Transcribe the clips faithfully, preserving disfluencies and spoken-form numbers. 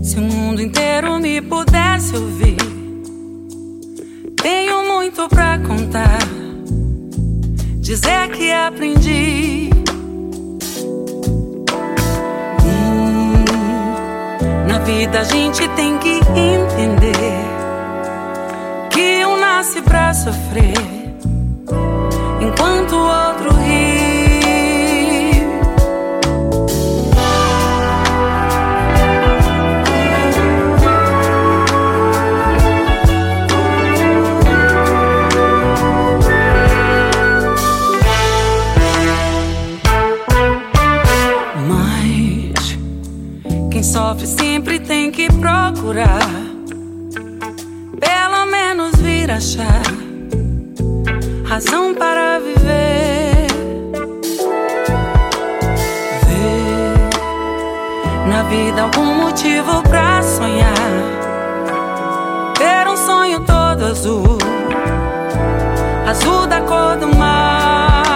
Se o mundo inteiro me pudesse ouvir, tenho muito pra contar, dizer que aprendi. Hum, na vida a gente tem que entender que um nasce pra sofrer, enquanto o outro ri. Quem sofre sempre tem que procurar, pelo menos vir achar razão para viver. Ver na vida algum motivo pra sonhar, ter um sonho todo azul, azul da cor do mar.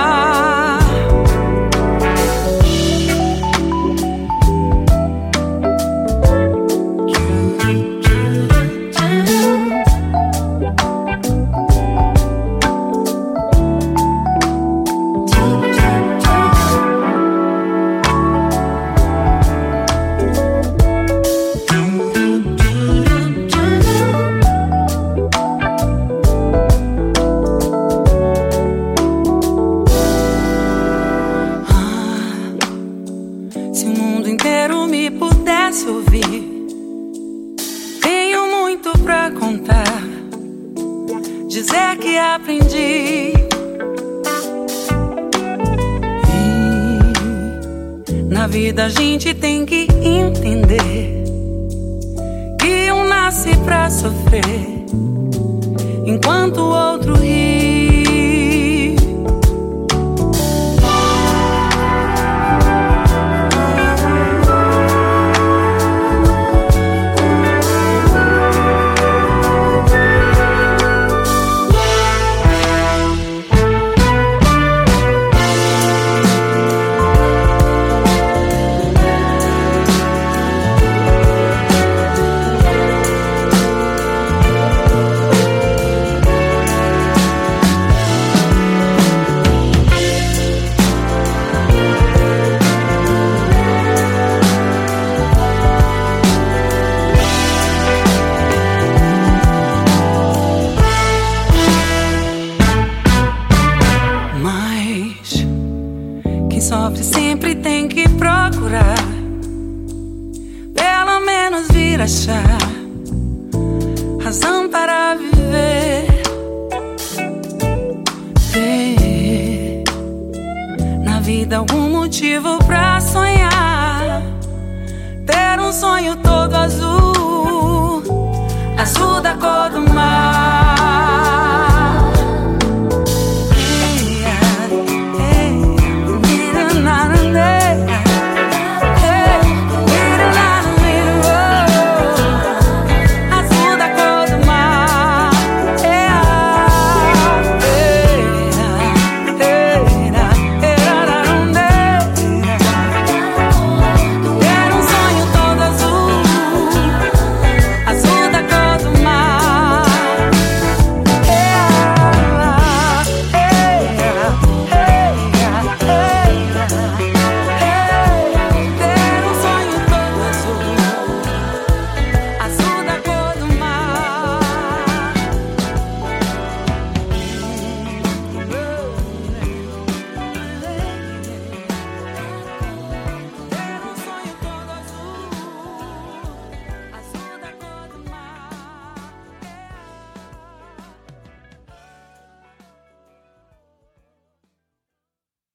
Se o mundo inteiro me pudesse ouvir, tenho muito pra contar, dizer que aprendi. E na vida a gente tem que entender que um nasce pra sofrer, enquanto o outro ri. Quem sofre sempre tem que procurar, pelo menos vir achar razão para viver. Ter na vida algum motivo pra sonhar, ter um sonho